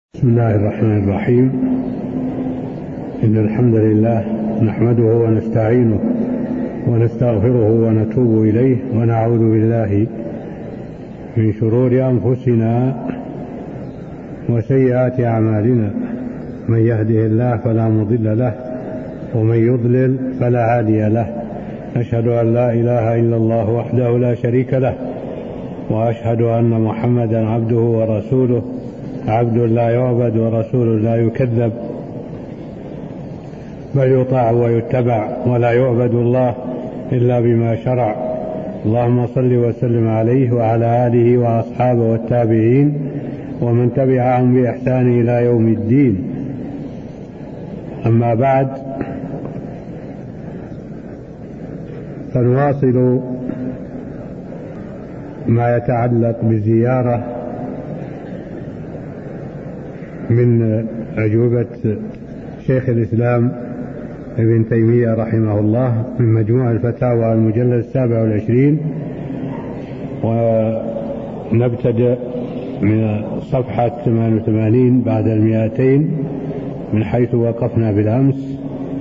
بسم الله الرحمن الرحيم. إن الحمد لله نحمده ونستعينه ونستغفره ونتوب إليه ونعوذ بالله من شرور أنفسنا وسيئات أعمالنا، من يهده الله فلا مضل له ومن يضلل فلا هادي له. أشهد أن لا إله إلا الله وحده لا شريك له، وأشهد أن محمدا عبده ورسوله، عبد لا يعبد ورسول لا يكذب، بل يطاع ويتبع، ولا يعبد الله إلا بما شرع. اللهم صل وسلم عليه وعلى آله وأصحابه والتابعين ومن تبعهم بإحسان إلى يوم الدين. أما بعد، فنواصل ما يتعلق بزيارة من أجوبة شيخ الإسلام ابن تيمية رحمه الله من مجموع الفتاوى المجلد 27، ونبتدأ من صفحة 88 بعد 200 من حيث وقفنا بالأمس،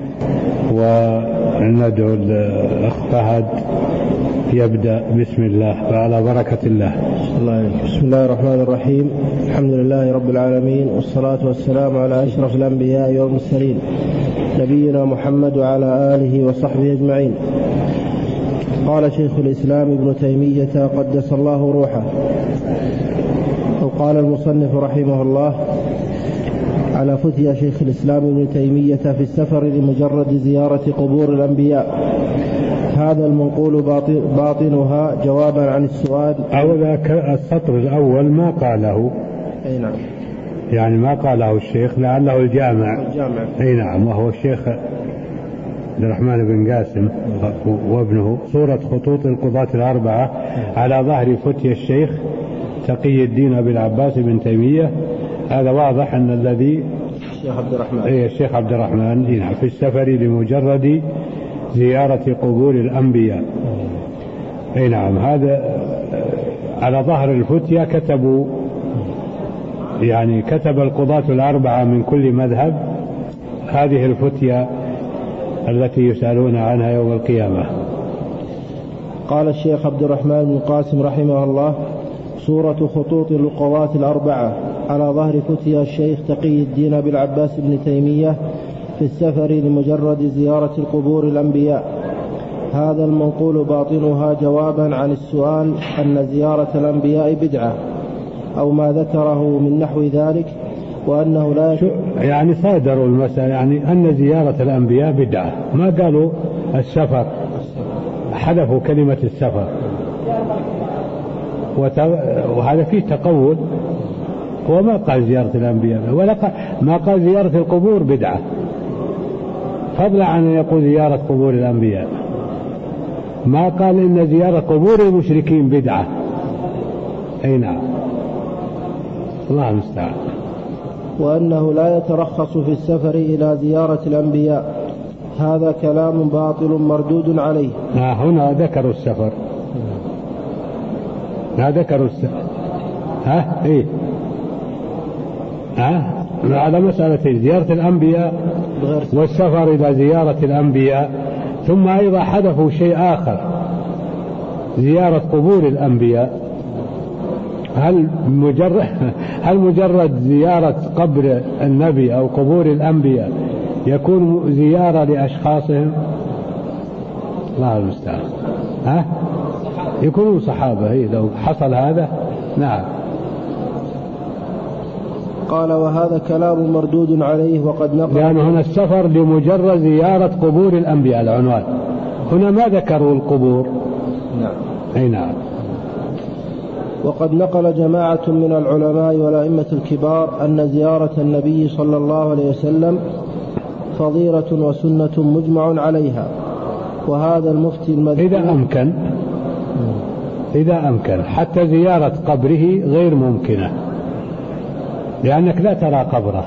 وندعو الأخ فهد يبدأ. بسم الله وعلى بركة الله. بسم الله الرحمن الرحيم. الحمد لله رب العالمين، والصلاة والسلام على أشرف الأنبياء والمرسلين، نبينا محمد وعلى آله وصحبه أجمعين. قال شيخ الإسلام ابن تيمية قدس الله روحه، أو قال المصنف رحمه الله: على فتيا شيخ الإسلام ابن تيمية في السفر لمجرد زيارة قبور الأنبياء. هذا المنقول باطنها جوابا عن السؤال. ذاك السطر الأول ما قاله، أي نعم، يعني ما قاله الشيخ، لعله الجامع. أي نعم، وهو الشيخ عبد الرحمن بن قاسم وابنه. صورة خطوط القضاة الأربعة على ظهر فتيا الشيخ تقي الدين أبي العباس بن تيمية. هذا واضح أن الذي الشيخ عبد الرحمن في السفر لمجرد زيارة قبور الأنبياء. أي نعم، هذا على ظهر الفتية كتبوا، يعني كتب القضاة الأربعة من كل مذهب هذه الفتية التي يسألون عنها يوم القيامة. قال الشيخ عبد الرحمن بن قاسم رحمه الله: صورة خطوط القضاة الأربعة على ظهر فتيا الشيخ تقي الدين بالعباس بن تيمية في السفر لمجرد زيارة القبور الأنبياء. هذا المنقول باطنها جوابا عن السؤال أن زيارة الأنبياء بدعة، أو ما ذكره من نحو ذلك، وأنه لا يعني صادروا المسألة، يعني أن زيارة الأنبياء بدعة، ما قالوا السفر، حذفوا كلمة السفر، وهذا فيه تقول. هو ما قال زيارة الأنبياء، ولا ما قال زيارة القبور بدعة، فضلا عن أن يقول زيارة قبور الأنبياء. ما قال إن زيارة قبور المشركين بدعة. أي نعم، الله المستعان. وأنه لا يترخص في السفر إلى زيارة الأنبياء. هذا كلام باطل مردود عليه. هنا ذكروا السفر، ذكروا السفر. إيه على مسألتين: زيارة الأنبياء والسفر إلى زيارة الأنبياء. ثم أيضا حذفوا شيء آخر: زيارة قبور الأنبياء. هل مجرد زيارة قبر النبي أو قبور الأنبياء يكون زيارة لأشخاصهم؟ الله المستعان. يكونوا صحابة لو حصل هذا. نعم. قال: وهذا كلام مردود عليه. وقد نقل، لأن هنا السفر لمجرد زيارة قبور الأنبياء العنوان، هنا ما ذكروا القبور. نعم. أي نعم. وقد نقل جماعة من العلماء والأئمة الكبار أن زيارة النبي صلى الله عليه وسلم فضيلة وسنة مجمع عليها. وهذا المفتي المذكور إذا أمكن حتى زيارة قبره غير ممكنة، لأنك لا ترى قبره،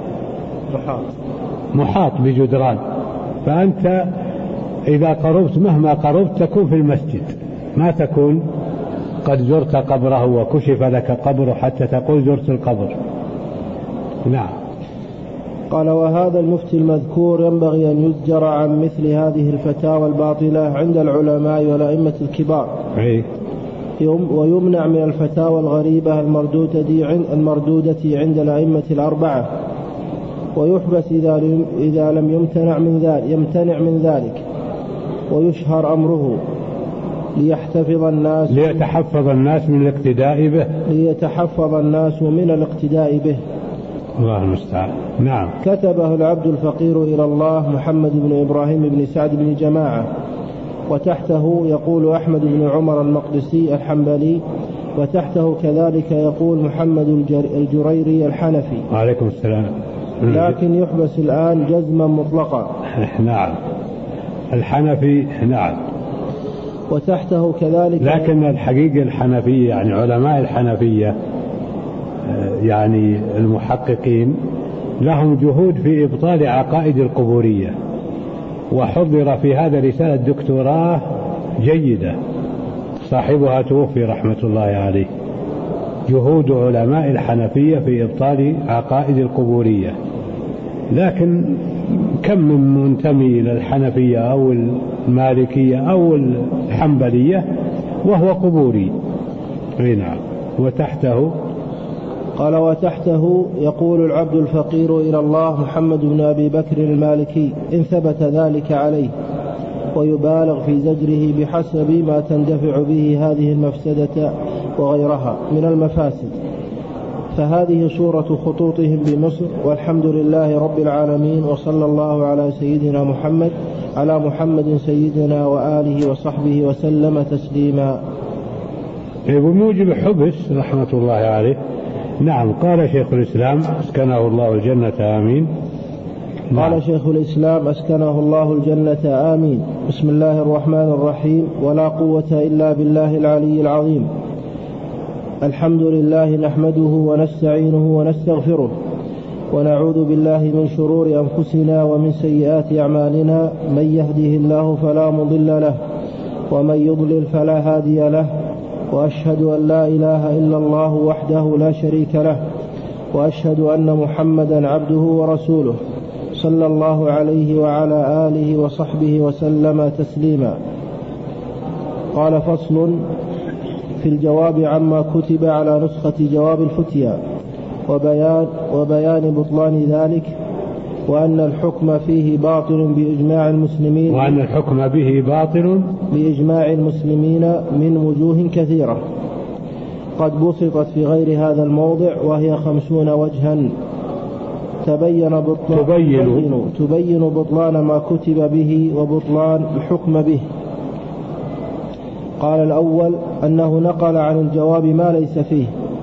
محاط بجدران، فأنت إذا قربت مهما قربت تكون في المسجد، ما تكون قد زرت قبره وكشف لك قبره حتى تقول زرت القبر. نعم. قال: وهذا المفتي المذكور ينبغي أن يزجر عن مثل هذه الفتاوى الباطلة عند العلماء والأئمة الكبار، ويمنع من الفتاوى الغريبة المردودة عند الأئمة الأربعة، ويحبس إذا لم يمتنع من ذلك، ويشهر أمره ليتحفظ الناس من الاقتداء به. الله المستعان. نعم. كتبه العبد الفقير إلى الله محمد بن إبراهيم بن سعد بن جماعة، وتحته يقول أحمد بن عمر المقدسي الحنبلي، وتحته كذلك يقول محمد الجريري الحنفي. عليكم السلام. لكن يحبس الآن جزما مطلقا. نعم. الحنفي. نعم. وتحته كذلك. لكن الحقيقة الحنفية يعني علماء الحنفية يعني المحققين لهم جهود في إبطال عقائد القبورية، وحضر في هذا رسالة دكتوراه جيدة صاحبها توفي رحمة الله عليه. جهود علماء الحنفية في إبطال عقائد القبورية، لكن كم من منتمي إلى الحنفية أو المالكية أو الحنبلية وهو قبوري. نعم. وتحته قال: وتحته يقول العبد الفقير إلى الله محمد بن أبي بكر المالكي إن ثبت ذلك عليه، ويبالغ في زجره بحسب ما تندفع به هذه المفسدة وغيرها من المفاسد. فهذه صورة خطوطهم بمصر، والحمد لله رب العالمين، وصلى الله على سيدنا محمد سيدنا وآله وصحبه وسلم تسليما. بموجب حبس رحمة الله عليه. نعم. قال شيخ الإسلام أسكنه الله الجنة آمين. نعم. قال شيخ الإسلام أسكنه الله الجنة آمين. بسم الله الرحمن الرحيم. ولا قوة إلا بالله العلي العظيم. الحمد لله نحمده ونستعينه ونستغفره، ونعوذ بالله من شرور أنفسنا ومن سيئات أعمالنا. من يهده الله فلا مضل له، ومن يضلل فلا هادي له، وأشهد أن لا إله إلا الله وحده لا شريك له، وأشهد أن محمدا عبده ورسوله صلى الله عليه وعلى آله وصحبه وسلم تسليما. قال: فصل في الجواب عما كتب على نسخة جواب الفتيا، وبيان بطلان ذلك، وأن الحكم فيه باطل بإجماع المسلمين، بإجماع المسلمين من وجوه كثيرة قد بسطت في غير هذا الموضع، وهي 50 وجها تبين بطلان ما كتب به وبطلان الحكم به. قال: الأول أنه نقل عن الجواب ما ليس فيه.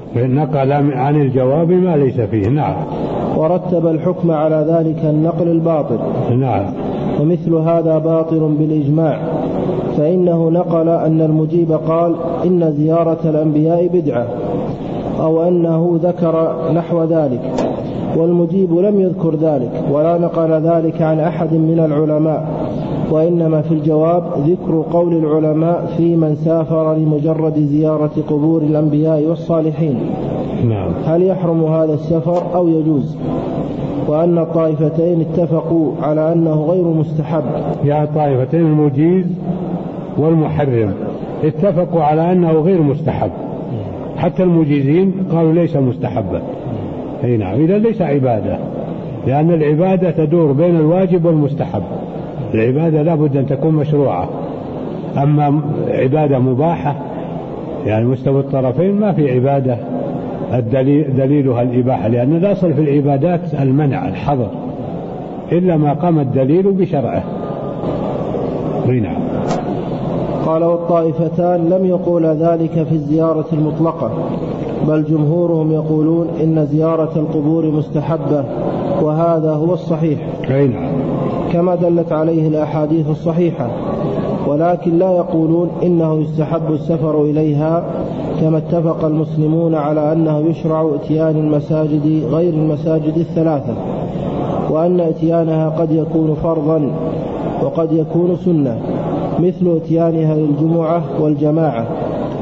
نعم. ورتب الحكم على ذلك النقل الباطل. نعم. ومثل هذا باطل بالإجماع، فإنه نقل أن المجيب قال إن زيارة الأنبياء بدعة، أو أنه ذكر نحو ذلك، والمجيب لم يذكر ذلك ولا نقل ذلك عن أحد من العلماء، وإنما في الجواب ذكر قول العلماء في من سافر لمجرد زيارة قبور الأنبياء والصالحين. نعم. هل يحرم هذا السفر أو يجوز؟ وأن الطائفتين اتفقوا على أنه غير مستحب. يعني الطائفتين المجيز والمحرم اتفقوا على أنه غير مستحب، حتى المجيزين قالوا ليس مستحبا. نعم. إذا ليس عبادة، لأن العبادة تدور بين الواجب والمستحب. العبادة لا بد أن تكون مشروعة، أما عبادة مباحة يعني مستوى الطرفين ما في عبادة دليلها الإباحة، لأن الأصل في العبادات المنع الحظر إلا ما قام الدليل بشرعه. نعم. قال: والطائفتان لم يقول ذلك في الزيارة المطلقة، بل جمهورهم يقولون إن زيارة القبور مستحبة، وهذا هو الصحيح. نعم. كما دلت عليه الأحاديث الصحيحة، ولكن لا يقولون إنه يستحب السفر إليها، كما اتفق المسلمون على أنه يشرع اتيان المساجد غير المساجد الثلاثة، وأن اتيانها قد يكون فرضا وقد يكون سنة، مثل اتيانها للجمعة والجماعة.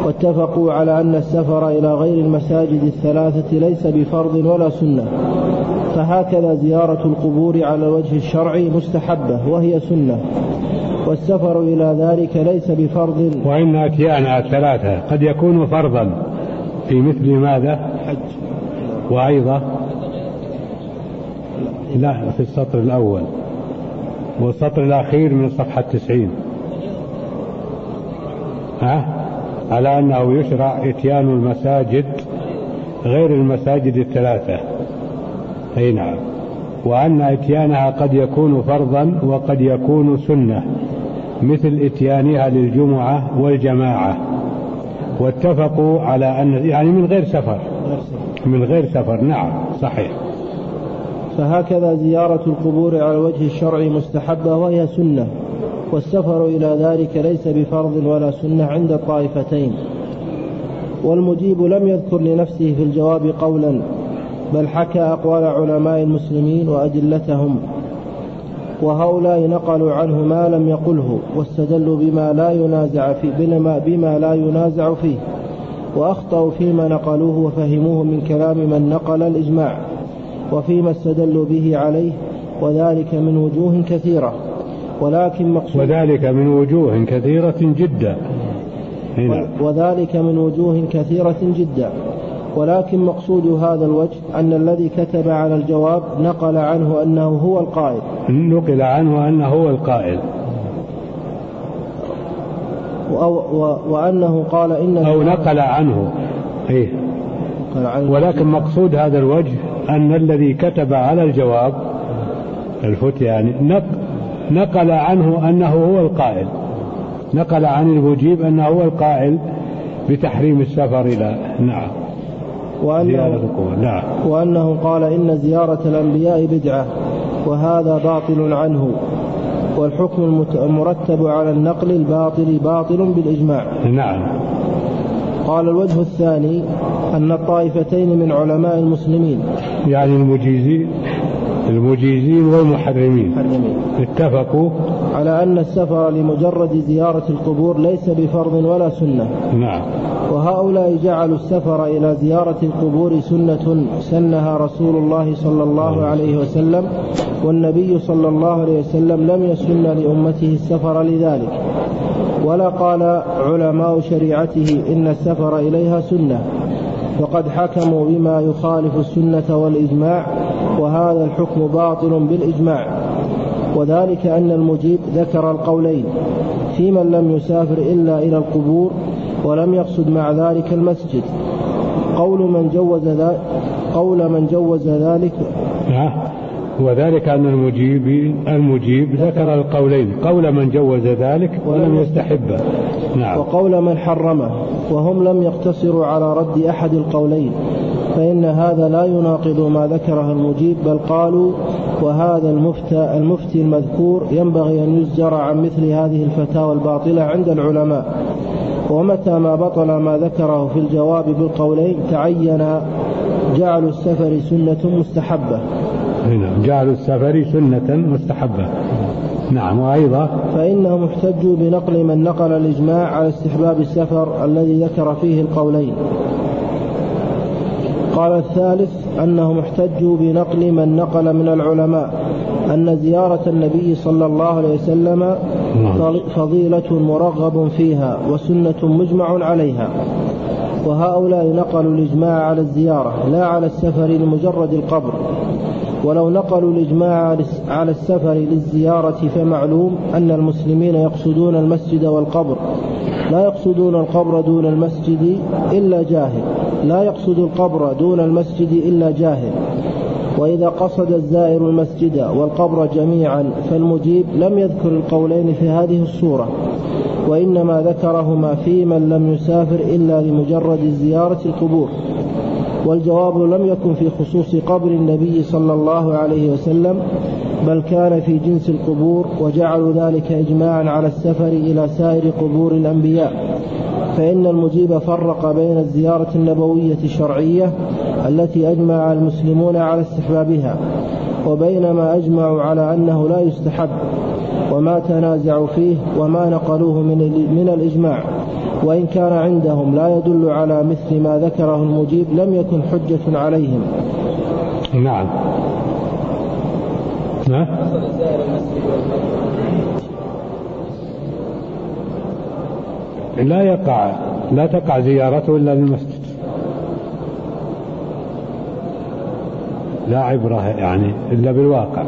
واتفقوا على أن السفر إلى غير المساجد الثلاثة ليس بفرض ولا سنة، فهكذا زيارة القبور على الوجه الشرعي مستحبة وهي سنة، والسفر إلى ذلك ليس بفرض. وإن أتيانها الثلاثة قد يكون فرضا في مثل ماذا؟ حج. وأيضا لا، في السطر الأول والسطر الأخير من الصفحة 90 على أنه يشرع إتيان المساجد غير المساجد الثلاثة. أي نعم. وأن إتيانها قد يكون فرضا وقد يكون سنة، مثل إتيانها للجمعة والجماعة. واتفقوا على أن يعني من غير سفر. نعم صحيح. فهكذا زيارة القبور على الوجه الشرعي مستحبة وهي سنة، والسفر إلى ذلك ليس بفرض ولا سنة عند الطائفتين. والمجيب لم يذكر لنفسه في الجواب قولا، بل حكى أقوال علماء المسلمين وأدلتهم، وهؤلاء نقلوا عنه ما لم يقله، واستدلوا بما لا ينازع فيه، وأخطأوا فيما نقلوه وفهموه من كلام من نقل الإجماع وفيما استدلوا به عليه، وذلك من وجوه كثيرة، جدا. ولكن مقصود هذا الوجه أن الذي كتب على الجواب نقل عنه أنه هو القائل وأنه قال أو نقل عنه. ولكن مقصود هذا الوجه أن الذي كتب على الجواب نقل عنه أنه هو القائل، نقل عن المجيب أنه هو القائل بتحريم السفر إلى وأنه قال إن زيارة الأنبياء بدعة، وهذا باطل عنه، والحكم المرتب على النقل الباطل باطل بالإجماع. نعم. قال الوجه الثاني أن الطائفتين من علماء المسلمين، يعني المجيزين والمحرمين، اتفقوا على أن السفر لمجرد زيارة القبور ليس بفرض ولا سنة. نعم. وهؤلاء جعلوا السفر إلى زيارة القبور سنة سنها رسول الله صلى الله عليه وسلم، والنبي صلى الله عليه وسلم لم يسن لأمته السفر لذلك، ولا قال علماء شريعته إن السفر إليها سنة، فقد حكموا بما يخالف السنة والإجماع، وهذا الحكم باطل بالإجماع. وذلك أن المجيب ذكر القولين في من لم يسافر إلا إلى القبور ولم يقصد مع ذلك المسجد. قول من جوز ذلك وذلك أن المجيب ذكر القولين، قول من جوز ذلك ولم يستحبه. نعم. وقول من حرمه، وهم لم يقتصروا على رد أحد القولين، فإن هذا لا يناقض ما ذكره المجيب، بل قالوا وهذا المفتي المذكور ينبغي أن يزجر عن مثل هذه الفتاوى الباطلة عند العلماء. ومتى ما بطل ما ذكره في الجواب بالقولين تعين جعل السفر سنة مستحبة. جعل السفر سنة مستحبة. نعم. وأيضا فإنهم احتجوا بنقل من نقل الإجماع على استحباب السفر الذي ذكر فيه القولين. قال الثالث أنهم احتجوا بنقل من نقل من العلماء أن زيارة النبي صلى الله عليه وسلم فضيلة مرغب فيها وسنة مجمع عليها، وهؤلاء نقلوا الإجماع على الزيارة لا على السفر لمجرد القبر. ولو نقلوا الإجماع على السفر للزيارة فمعلوم أن المسلمين يقصدون المسجد والقبر، لا يقصدون القبر دون المسجد إلا جاهل، لا يقصد القبر دون المسجد إلا جاهل. وإذا قصد الزائر المسجد والقبر جميعا فالمجيب لم يذكر القولين في هذه الصورة، وإنما ذكرهما في من لم يسافر إلا لمجرد زيارة القبور. والجواب لم يكن في خصوص قبر النبي صلى الله عليه وسلم، بل كان في جنس القبور، وجعلوا ذلك إجماعا على السفر إلى سائر قبور الأنبياء. فإن المجيب فرق بين الزيارة النبوية الشرعية التي أجمع المسلمون على استحبابها، وبين ما أجمعوا على أنه لا يستحب، وما تنازعوا فيه وما نقلوه من الإجماع. وإن كان عندهم لا يدل على مثل ما ذكره المجيب لم يكن حجة عليهم. نعم. لا تقع زيارته إلا للمسجد، لا عبرة يعني إلا بالواقع.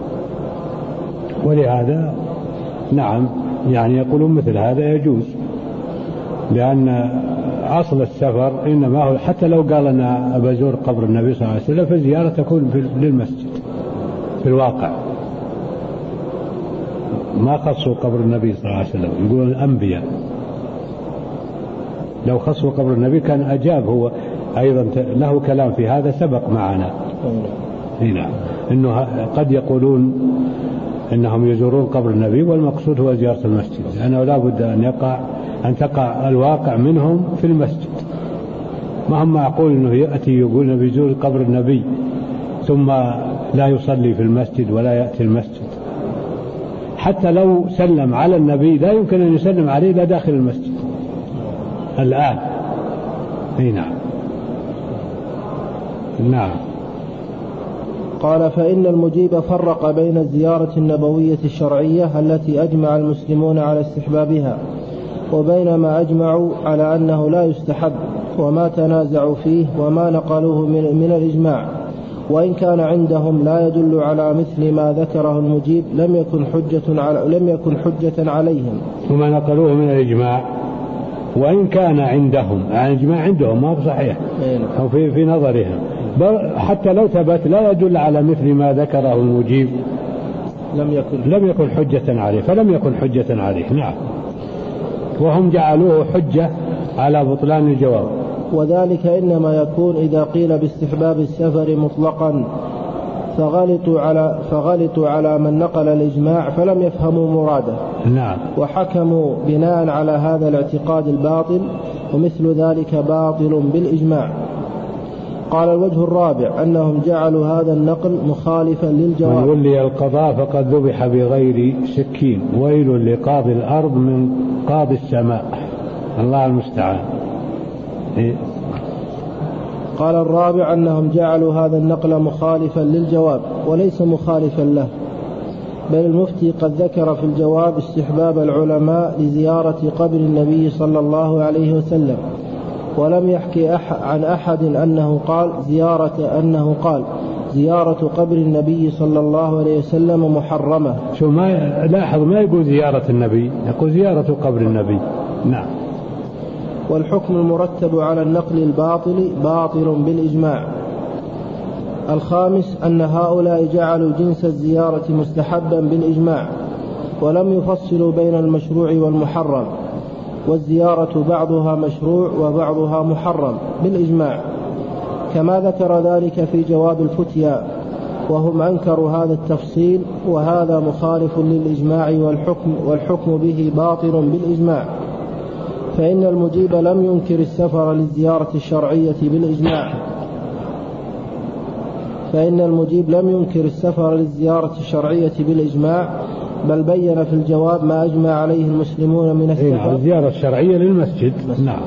ولهذا نعم يعني يقولون مثل هذا يجوز، لأن أصل السفر إنما هو حتى لو قال أنا أبزور قبر النبي صلى الله عليه وسلم فالزيارة تكون للمسجد في الواقع. ما خصوا قبر النبي صلى الله عليه وسلم، يقولون الأنبياء لو خصوا قبر النبي كان أجاب، هو أيضا له كلام في هذا سبق معنا هنا، إنه قد يقولون إنهم يزورون قبر النبي والمقصود هو زيارة المسجد، لأنه لا بد أن تقع الواقع منهم في المسجد. ما هم معقول إنه يأتي يقول بيزور قبر النبي ثم لا يصلي في المسجد ولا يأتي المسجد. حتى لو سلم على النبي لا يمكن أن يسلم عليه لا داخل المسجد الآن. نعم. قال فإن المجيب فرق بين الزيارة النبوية الشرعية التي أجمع المسلمون على استحبابها وبين ما أجمعوا على أنه لا يستحب وما تنازعوا فيه وما نقلوه من الإجماع، وإن كان عندهم لا يدل على مثل ما ذكره المجيب لم يكن حجة عليهم. وما نقلوه من الإجماع وإن كان عندهم، يعني الإجماع عندهم ما هو صحيح أو في نظرهم، حتى لو ثبت لا يدل على مثل ما ذكره المجيب لم يكن حجة عليه، فلم يكن حجة عليه. نعم. وهم جعلوه حجة على بطلان الجواب. وذلك إنما يكون إذا قيل باستحباب السفر مطلقا فغلطوا على من نقل الإجماع فلم يفهموا مراده. نعم. وحكموا بناء على هذا الاعتقاد الباطل، ومثل ذلك باطل بالإجماع. قال الوجه الرابع أنهم جعلوا هذا النقل مخالفا للجواب. من ولي القضاء فقد ذبح بغير سكين، ويل لقاضي الأرض من قاضي السماء، الله المستعان. قال الرابع أنهم جعلوا هذا النقل مخالفا للجواب وليس مخالفا له، بل المفتي قد ذكر في الجواب استحباب العلماء لزيارة قبر النبي صلى الله عليه وسلم، ولم يحكي عن أحد أنه قال زيارة قبر النبي صلى الله عليه وسلم محرمة. شو ما لاحظ ما يقول زيارة النبي، يقول زيارة قبر النبي. نعم. والحكم المرتب على النقل الباطل باطل بالإجماع. الخامس أن هؤلاء جعلوا جنس الزيارة مستحبا بالإجماع، ولم يفصلوا بين المشروع والمحرم، والزيارة بعضها مشروع وبعضها محرم بالإجماع، كما ذكر ذلك في جواب الفتيا، وهم أنكروا هذا التفصيل، وهذا مخالف للإجماع والحكم به باطل بالإجماع. فإن المجيب لم ينكر السفر للزيارة الشرعية بالإجماع، بل بين في الجواب ما أجمع عليه المسلمون من السفر. الزيارة الشرعية للمسجد. نعم.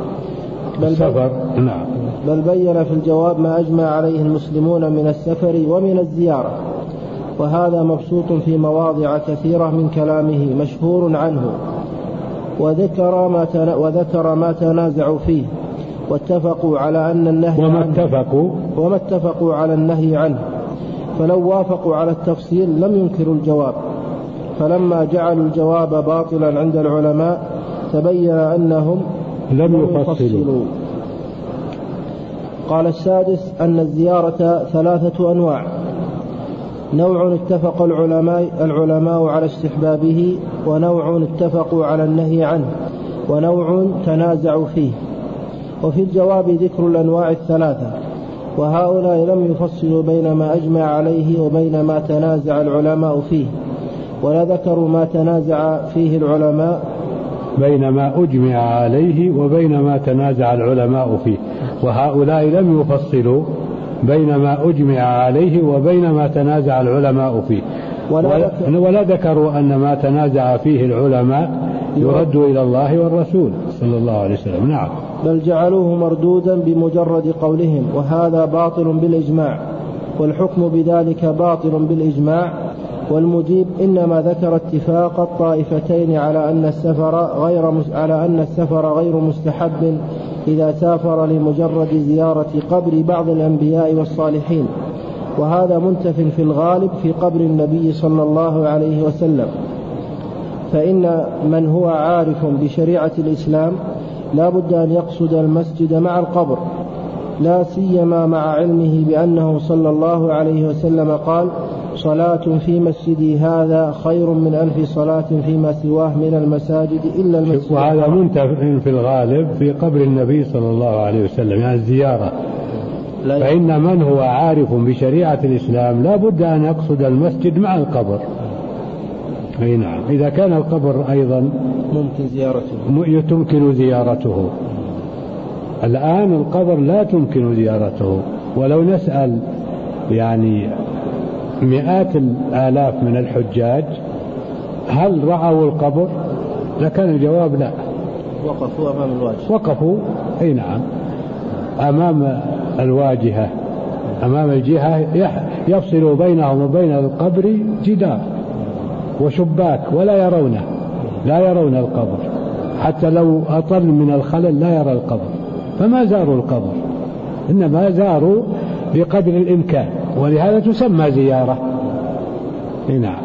بل بين في الجواب ما أجمع عليه المسلمون من السفر ومن الزيارة، وهذا مبسوط في مواضع كثيرة من كلامه مشهور عنه، وذكر ما تنازعوا فيه، واتفقوا على أن النهي وما اتفقوا على النهي عنه، فلو وافقوا على التفصيل لم ينكروا الجواب، فلما جعلوا الجواب باطلا عند العلماء تبين أنهم لم يفصلوا. قال السادس أن الزيارة 3 أنواع: نوع اتفق العلماء على استحبابه، ونوع اتفقوا على النهي عنه، ونوع تنازعوا فيه. وفي الجواب ذكر الأنواع 3، وهؤلاء لم يفصلوا بين ما أجمع عليه وبين ما تنازع العلماء فيه، ولا ذكروا ما تنازع فيه العلماء بين ما أجمع عليه وبين ما تنازع العلماء فيه، وهؤلاء لم يفصلوا بين ما أجمع عليه وبين ما تنازع العلماء فيه، ولا ذكروا أن ما تنازع فيه العلماء يرد إلى الله والرسول. صلى الله عليه وسلم. نعم. بل جعلوه مردودا بمجرد قولهم، وهذا باطل بالإجماع، والحكم بذلك باطل بالإجماع. والمجيب إنما ذكر اتفاق الطائفتين على أن السفر غير مستحب إذا سافر لمجرد زيارة قبر بعض الأنبياء والصالحين، وهذا منتف في الغالب في قبر النبي صلى الله عليه وسلم. فإن من هو عارف بشريعة الإسلام لا بد أن يقصد المسجد مع القبر، لا سيما مع علمه بأنه صلى الله عليه وسلم قال: صلاة في مسجدي هذا خير من 1000 صلاة فيما سواه من المساجد إلا المسجد. وهذا منتفع في الغالب في قبر النبي صلى الله عليه وسلم، يعني الزيارة. فإن من هو عارف بشريعة الإسلام لا بد أن يقصد المسجد مع القبر. أي نعم. إذا كان القبر أيضا تمكن زيارته. الآن القبر لا تمكن زيارته، ولو نسأل يعني مئات الآلاف من الحجاج هل رأوا القبر، لكان الجواب لا. وقفوا أمام الواجهة. وقفوا أي نعم أمام الواجهة، أمام الجهة يفصل بينهم وبين القبر جدار وشباك، ولا يرونه، لا يرون القبر، حتى لو أطل من الخلل لا يرى القبر. فما زاروا القبر، إنما زاروا بقدر الإمكان، ولهذا تسمى زيارة. نعم.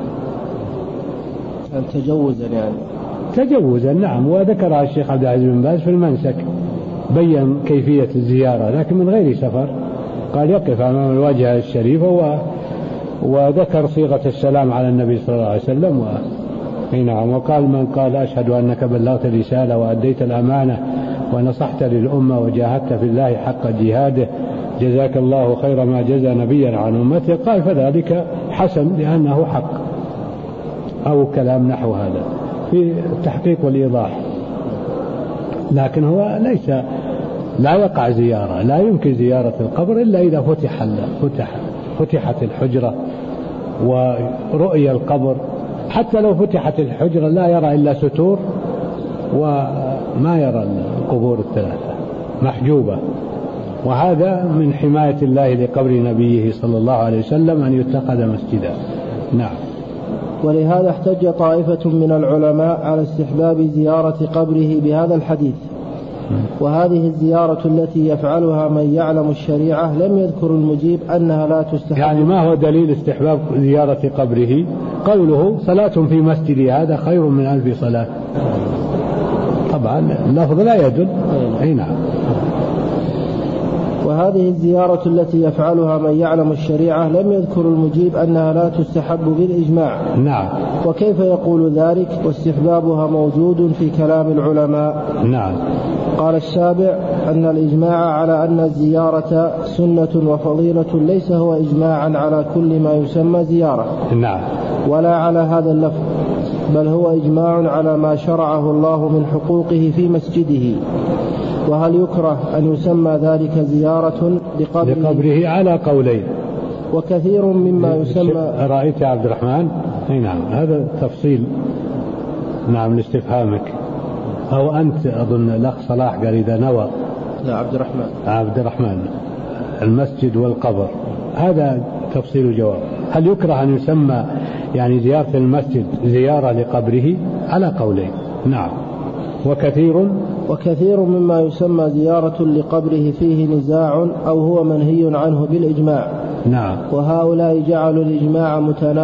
تجوزا يعني. تجوزا نعم. وذكرها الشيخ عبد العزيز بن باز في المنسك، بيّن كيفية الزيارة لكن من غير سفر. قال يقف أمام الواجهة الشريفة وذكر صيغة السلام على النبي صلى الله عليه وسلم. نعم. وقال: من قال أشهد أنك بلغت الرسالة وأديت الأمانة ونصحت للأمة وجاهدت في الله حق جهاده جزاك الله خير ما جزى نبيا عن أمته، قال فذلك حسن لأنه حق، أو كلام نحو هذا في التحقيق والإيضاح. لكن هو لا يقع زيارة، لا يمكن زيارة القبر إلا إذا فتحت الحجرة ورؤية القبر. حتى لو فتحت الحجرة لا يرى إلا ستور، وما يرى القبور الثلاثة محجوبة. وهذا من حماية الله لقبر نبيه صلى الله عليه وسلم أن يتخذ مسجدا. نعم. ولهذا احتج طائفة من العلماء على استحباب زيارة قبره بهذا الحديث. وهذه الزيارة التي يفعلها من يعلم الشريعة لم يذكر المجيب أنها لا تستحب. يعني ما هو دليل استحباب زيارة قبره؟ قوله: صلاة في مسجدي هذا خير من 1000 صلاة. طبعا اللفظ لا يدل. أي نعم. وهذه الزيارة التي يفعلها من يعلم الشريعة لم يذكر المجيب أنها لا تستحب بالإجماع. نعم. وكيف يقول ذلك واستحبابها موجود في كلام العلماء؟ نعم. قال السابع: أن الإجماع على أن الزيارة سنة وفضيلة ليس هو إجماعا على كل ما يسمى زيارة. نعم. ولا على هذا اللفظ، بل هو إجماع على ما شرعه الله من حقوقه في مسجده. وهل يكره أن يسمى ذلك زيارة لقبره على قولين. وكثير مما يسمى. رأيت يا عبد الرحمن؟ أي نعم. هذا تفصيل نعم لاستفهامك. أو أنت أظن الأخ صلاح قال إذا نوى. لا، عبد الرحمن المسجد والقبر، هذا تفصيل جواب. هل يكره أن يسمى يعني زيارة المسجد زيارة لقبره؟ على قولين. نعم. وكثير مما يسمى زيارة لقبره فيه نزاع أو هو منهي عنه بالإجماع. نعم. وهؤلاء جعلوا الإجماع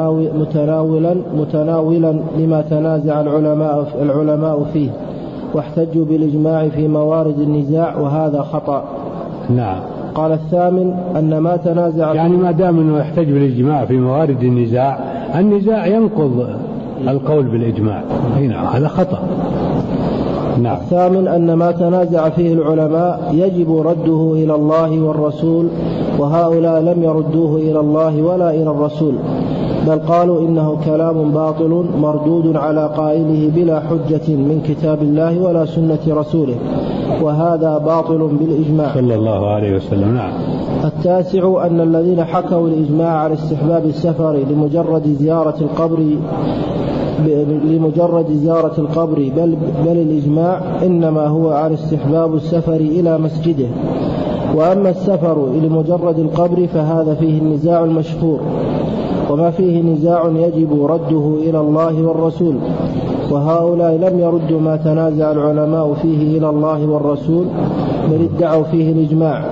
متناولا لما تنازع العلماء فيه، واحتجوا بالإجماع في موارد النزاع، وهذا خطأ. نعم. قال الثامن: أن ما تنازع يعني ما دام أنه يحتج بالإجماع في موارد النزاع ينقض القول بالإجماع. نعم. هذا خطأ. نعم. الثامن: أن ما تنازع فيه العلماء يجب رده إلى الله والرسول، وهؤلاء لم يردوه إلى الله ولا إلى الرسول، بل قالوا إنه كلام باطل مردود على قائله بلا حجة من كتاب الله ولا سنة رسوله، وهذا باطل بالإجماع صلى الله عليه وسلم. نعم. التاسع: أن الذين حكوا الإجماع على استحباب السفر لمجرد زيارة القبر لمجرد زيارة القبر بل الإجماع إنما هو على استحباب السفر إلى مسجده. وأما السفر لمجرد القبر فهذا فيه النزاع المشهور، وما فيه نزاع يجب رده إلى الله والرسول، وهؤلاء لم يردوا ما تنازع العلماء فيه إلى الله والرسول، بل ادعوا فيه الإجماع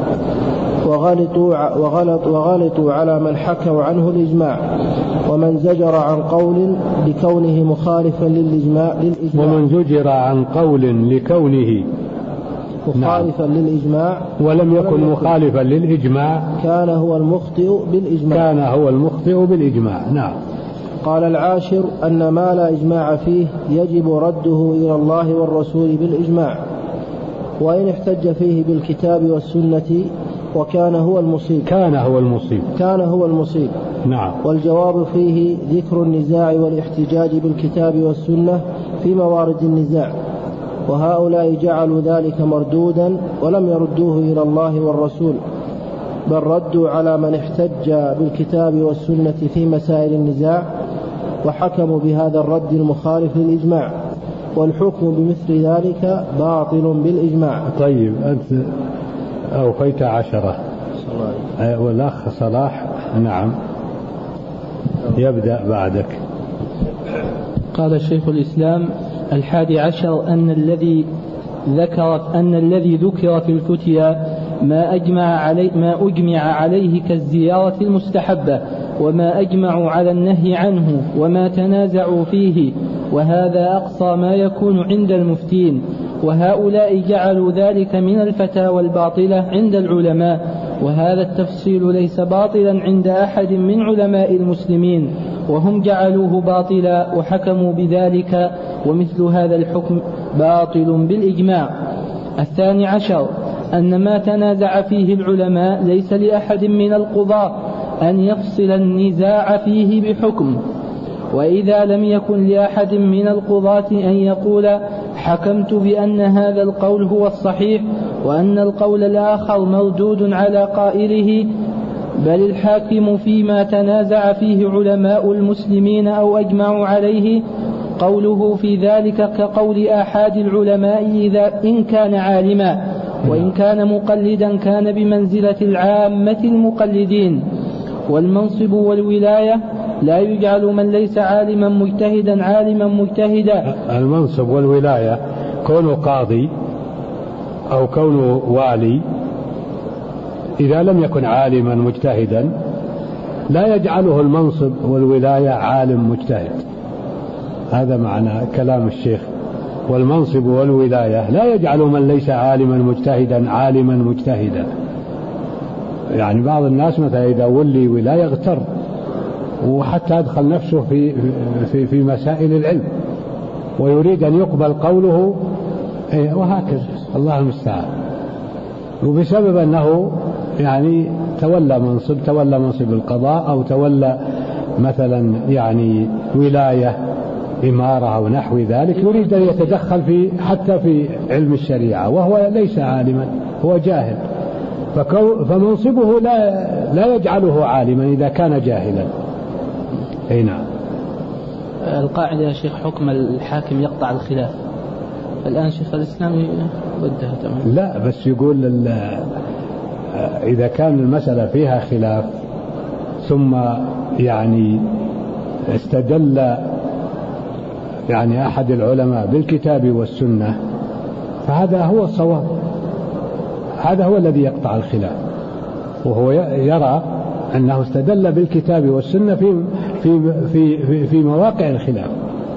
وغلطوا على من حكوا عنه الإجماع، ومن زجر عن قول لكونه مخالفا للإجماع ومن زجر عن قول لكونه مخالفا للإجماع ولم يكن مخالفا للإجماع كان هو المخطئ بالإجماع. نعم. قال العاشر أن ما لا إجماع فيه يجب رده إلى الله والرسول بالإجماع، وإن احتج فيه بالكتاب والسنة وكان هو المصيب. نعم. والجواب فيه ذكر النزاع والاحتجاج بالكتاب والسنة في موارد النزاع، وهؤلاء جعلوا ذلك مردودا ولم يردوه إلى الله والرسول، بل ردوا على من احتج بالكتاب والسنة في مسائل النزاع، وحكموا بهذا الرد المخالف للإجماع، والحكم بمثل ذلك باطل بالإجماع. طيب أنت أوفيت 10 والأخ صلاح نعم يبدأ بعدك. قال شيخ الإسلام 11 أن الذي ذكر في الفتيا ما أجمع عليه كالزيارة المستحبة، وما أجمعوا على النهي عنه، وما تنازعوا فيه، وهذا أقصى ما يكون عند المفتين، وهؤلاء جعلوا ذلك من الفتاوى الباطلة عند العلماء، وهذا التفصيل ليس باطلا عند أحد من علماء المسلمين، وهم جعلوه باطلا وحكموا بذلك، ومثل هذا الحكم باطل بالإجماع. 12 أن ما تنازع فيه العلماء ليس لأحد من القضاة أن يفصل النزاع فيه بحكم، وإذا لم يكن لأحد من القضاة أن يقول حكمت بأن هذا القول هو الصحيح وأن القول الآخر مردود على قائله، بل الحاكم فيما تنازع فيه علماء المسلمين أو أجمعوا عليه قوله في ذلك كقول آحاد العلماء إن كان عالما، وإن كان مقلدا كان بمنزلة العامة المقلدين. والمنصب والولاية لا يجعل من ليس عالما مجتهدا عالما مجتهدا. المنصب والولاية كونه قاضي أو كونه والي إذا لم يكن عالما مجتهدا لا يجعله المنصب والولاية عالم مجتهد. هذا معنى كلام الشيخ. والمنصب والولاية لا يجعل من ليس عالما مجتهدا عالما مجتهدا. يعني بعض الناس مثلا إذا ولي ولاية اغتر وحتى أدخل نفسه في مسائل العلم ويريد أن يقبل قوله وهكذا، الله المستعان. وبسبب أنه يعني تولى منصب القضاء أو تولى مثلا يعني ولاية إمارة أو نحو ذلك، يريد أن يتدخل حتى في علم الشريعة وهو ليس عالما، هو جاهل، فمنصبه لا يجعله عالما إذا كان جاهلا. أي نعم. القاعدة يا شيخ حكم الحاكم يقطع الخلاف. الآن شيخ الإسلام ودها تمام. لا بس يقول إذا كان المسألة فيها خلاف ثم يعني استدل يعني أحد العلماء بالكتاب والسنة فهذا هو الصواب، هذا هو الذي يقطع الخلاف، وهو يرى أنه استدل بالكتاب والسنة في مواقع الخلاف،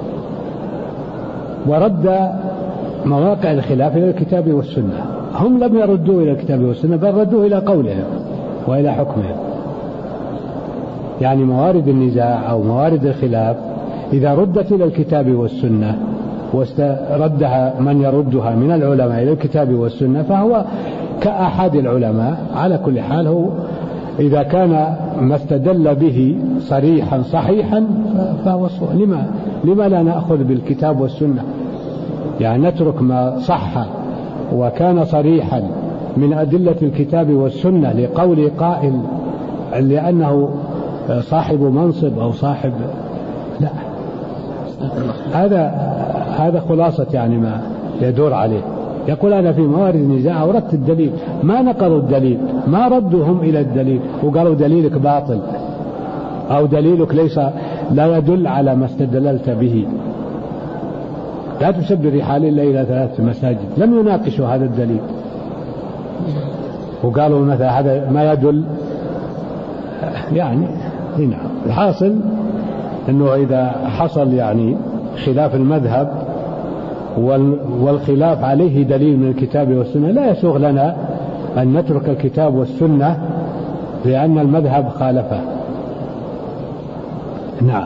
ورد مواقع الخلاف إلى الكتاب والسنة. هم لم يردوا إلى الكتاب والسنة بل ردوا إلى قولهم وإلى حكمهم. يعني موارد النزاع أو موارد الخلاف إذا ردت إلى الكتاب والسنة واستردها من يردها من العلماء إلى الكتاب والسنة فهو كأحد العلماء. على كل حال هو إذا كان ما استدل به صريحا صحيحا فهو لما لا نأخذ بالكتاب والسنة؟ يعني نترك ما صح وكان صريحا من أدلة الكتاب والسنة لقول قائل لأنه صاحب منصب أو صاحب، لا. هذا خلاصة يعني ما يدور عليه. يقول أنا في موارد النزاع أوردت الدليل، ما نقضوا الدليل، ما ردوهم إلى الدليل وقالوا دليلك باطل أو دليلك لا يدل على ما استدللت به. لا تسب الرحال إلا إلى 3 مساجد. لم يناقشوا هذا الدليل وقالوا مثلا هذا ما يدل يعني. هنا الحاصل أنه إذا حصل يعني خلاف المذهب والخلاف عليه دليل من الكتاب والسنة لا يسوغ لنا أن نترك الكتاب والسنة لأن المذهب خالفه. نعم.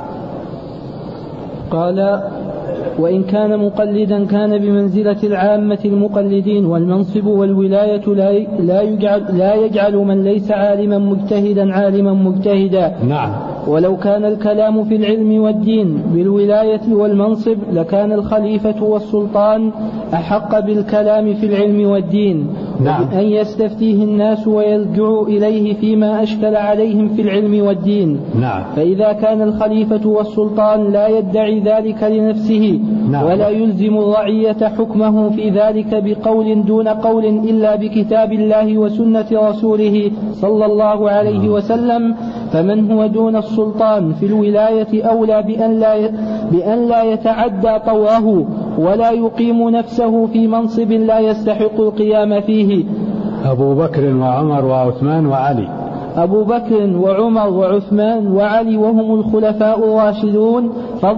قال وإن كان مقلدا كان بمنزلة العامة المقلدين، والمنصب والولاية لا يجعل من ليس عالما مجتهدا عالما مجتهدا. نعم. ولو كان الكلام في العلم والدين بالولاية والمنصب لكان الخليفة والسلطان أحق بالكلام في العلم والدين. نعم. أن يستفتيه الناس ويرجعوا إليه فيما أشكل عليهم في العلم والدين. نعم. فإذا كان الخليفة والسلطان لا يدعي ذلك لنفسه نعم. ولا يلزم الرعية حكمه في ذلك بقول دون قول إلا بكتاب الله وسنة رسوله صلى الله عليه وسلم، فمن هو دون السلطان في الولاية أولى بأن لا يتعدى طواه ولا يقيم نفسه في منصب لا يستحق القيام فيه. أبو بكر وعمر وعثمان وعلي. أبو بكر وعمر وعثمان وعلي وهم الخلفاء الراشدون،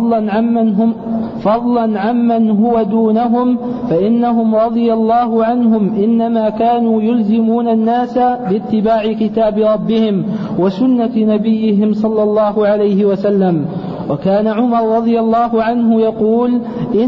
فضلا عمن هو دونهم، فإنهم رضي الله عنهم إنما كانوا يلزمون الناس باتباع كتاب ربهم وسنة نبيهم صلى الله عليه وسلم. وكان عمر رضي الله عنه يقول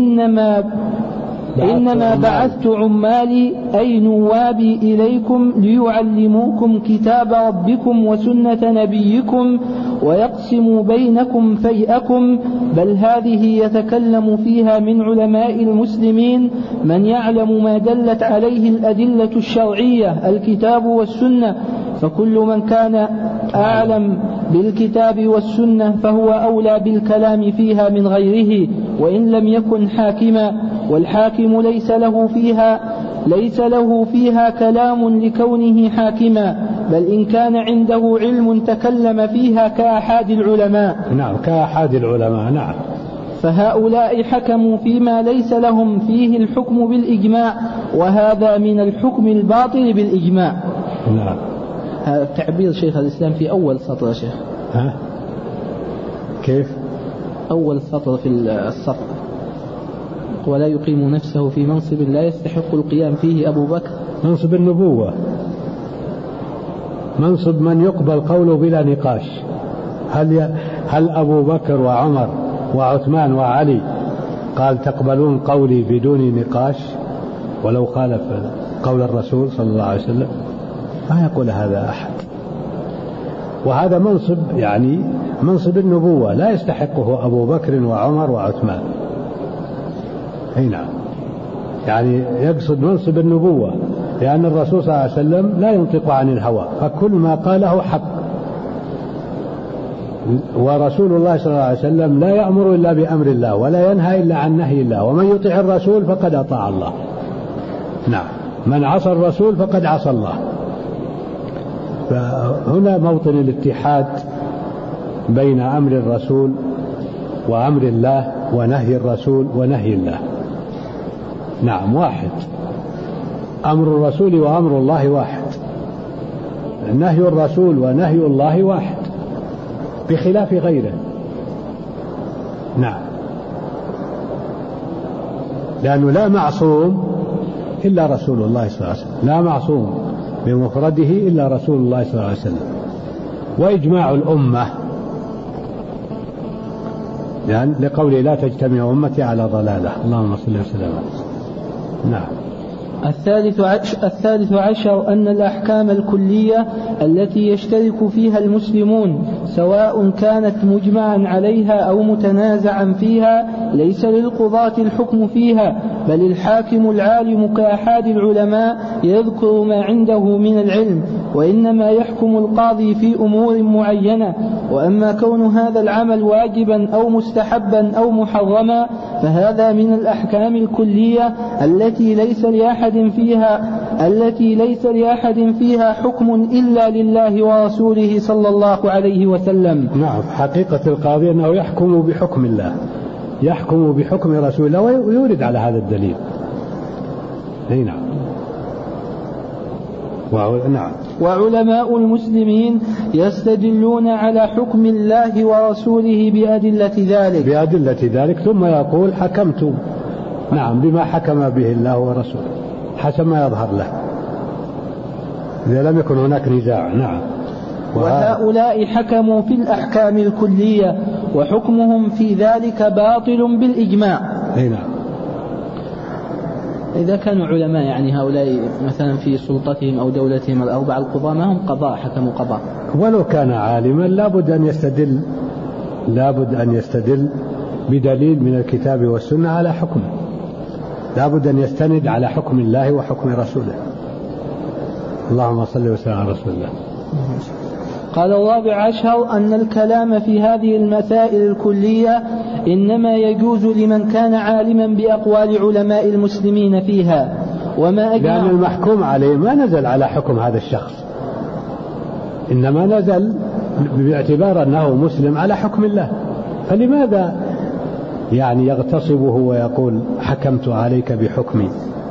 إنما بعثت عمالي أي نوابي إليكم ليعلموكم كتاب ربكم وسنة نبيكم ويقسموا بينكم فيئكم، بل هذه يتكلم فيها من علماء المسلمين من يعلم ما دلت عليه الأدلة الشرعية الكتاب والسنة، فكل من كان أعلم بالكتاب والسنة فهو أولى بالكلام فيها من غيره وإن لم يكن حاكما، والحاكم ليس له فيها كلام لكونه حاكما، بل إن كان عنده علم تكلم فيها كأحد العلماء. نعم، كأحد العلماء. نعم. فهؤلاء حكموا فيما ليس لهم فيه الحكم بالإجماع، وهذا من الحكم الباطل بالإجماع. نعم. هذا تعبير شيخ الإسلام في أول سطر يا شيخ. ها؟ كيف؟ أول سطر في السطر: ولا يقيم نفسه في منصب لا يستحق القيام فيه أبو بكر. منصب النبوة، منصب من يقبل قوله بلا نقاش. هل أبو بكر وعمر وعثمان وعلي قال تقبلون قولي بدون نقاش ولو خالف قول الرسول صلى الله عليه وسلم؟ ما يقول هذا أحد. وهذا منصب يعني منصب النبوة لا يستحقه أبو بكر وعمر وعثمان. نعم، يعني يقصد منصب النبوة، لأن الرسول صلى الله عليه وسلم لا ينطق عن الهوى، فكل ما قاله حق، ورسول الله صلى الله عليه وسلم لا يأمر إلا بأمر الله ولا ينهى إلا عن نهي الله، ومن يطع الرسول فقد أطاع الله. نعم، من عصى الرسول فقد عصى الله. فهنا موطن الاتحاد بين أمر الرسول وأمر الله ونهي الرسول ونهي الله. نعم، واحد. أمر الرسول وأمر الله واحد، نهي الرسول ونهي الله واحد بخلاف غيره. نعم، لأنه لا معصوم إلا رسول الله صلى الله عليه وسلم، لا معصوم بمفرده إلا رسول الله صلى الله عليه وسلم. وإجماع الأمة، يعني لقوله لا تجتمع أمتي على ضلالة. اللهم صل وسلم. نعم. الثالث عشر أن الأحكام الكلية التي يشترك فيها المسلمون سواء كانت مجمعا عليها أو متنازعا فيها ليس للقضاة الحكم فيها، بل الحاكم العالم كأحد العلماء يذكر ما عنده من العلم، وإنما يحكم القاضي في أمور معينة. وأما كون هذا العمل واجبا أو مستحبا أو محرما فهذا من الأحكام الكلية التي ليس لأحد فيها حكم إلا لله ورسوله صلى الله عليه وسلم. نعم، حقيقة القاضي أنه يحكم بحكم الله، يحكم بحكم رسول الله ويورد على هذا الدليل. نعم. نعم. وعلماء المسلمين يستدلون على حكم الله ورسوله بأدلة ذلك ثم يقول حكمت نعم بما حكم به الله ورسوله حسب ما يظهر له إذا لم يكن هناك نزاع. نعم. وهؤلاء حكموا في الأحكام الكلية وحكمهم في ذلك باطل بالإجماع. نعم. إذا كانوا علماء يعني هؤلاء مثلا في سلطتهم أو دولتهم الأربعة القضاة ما هم قضاء، حكموا قضاء. ولو كان عالما لابد أن يستدل بدليل من الكتاب والسنة على حكمه، لابد أن يستند على حكم الله وحكم رسوله. اللهم صل وسلم على رسول الله. قال الرابع عشر أن الكلام في هذه المسائل الكلية إنما يجوز لمن كان عالما بأقوال علماء المسلمين فيها، لأن المحكوم عليه ما نزل على حكم هذا الشخص، إنما نزل باعتبار أنه مسلم على حكم الله، فلماذا يعني يغتصبه ويقول حكمت عليك بحكمي؟